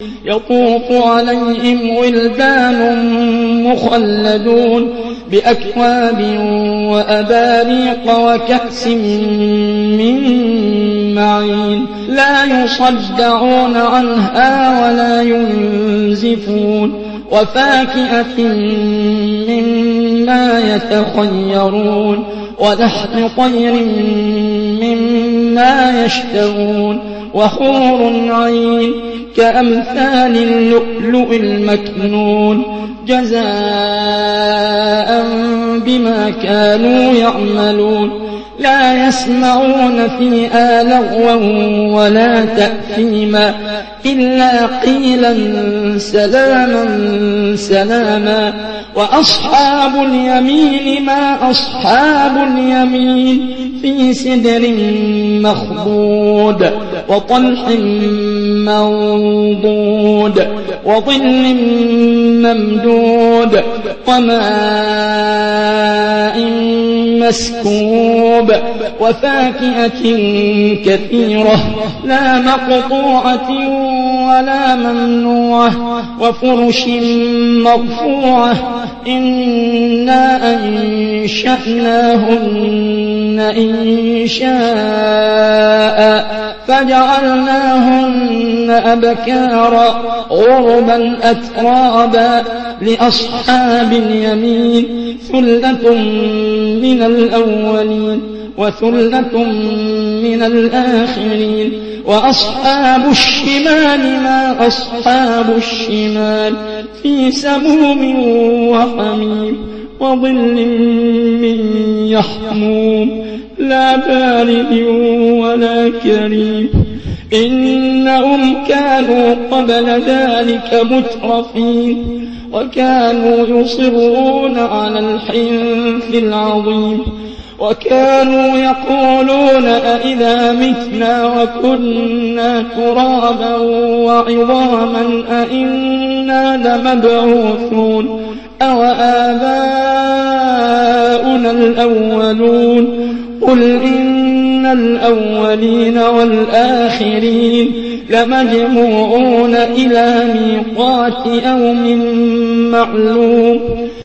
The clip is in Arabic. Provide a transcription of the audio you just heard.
يطوف عليهم ولدان مخلدون بأكواب وأباريق وكأس من معين لا يصدعون عنها ولا ينزفون وفاكهة مما يتخيرون ولحم طير مما يشتهون وحور عين كأمثال اللؤلؤ المكنون جزاء بما كانوا يعملون لا يسمعون فيها لغوا ولا تأثيما إلا قيلا سلاما سلاما وأصحاب اليمين ما أصحاب اليمين في سدر مخضود وطلح منضود وظل ممدود وماء مسكوب وفاكهة كثيرة لا مقطوعة ولا ممنوعة وفرش مرفوعة إنا أنشأناهن إنشاء فجعلناهن أبكارا عربا أترابا لأصحاب اليمين ثلة من الأولين وثلة من الآخرين وأصحاب الشمال ما أصحاب الشمال في سموم وحميم وظل من يحموم لا بارد ولا كريم إنهم كانوا قبل ذلك مترفين وكانوا يصرون على الحنث العظيم وكانوا يقولون أئذا متنا وكنا ترابا وعظاما أئنا لمبعوثون أو آباؤنا الأولون قل إن الأولين والآخرين لمجموعون إلى ميقات يوم معلوم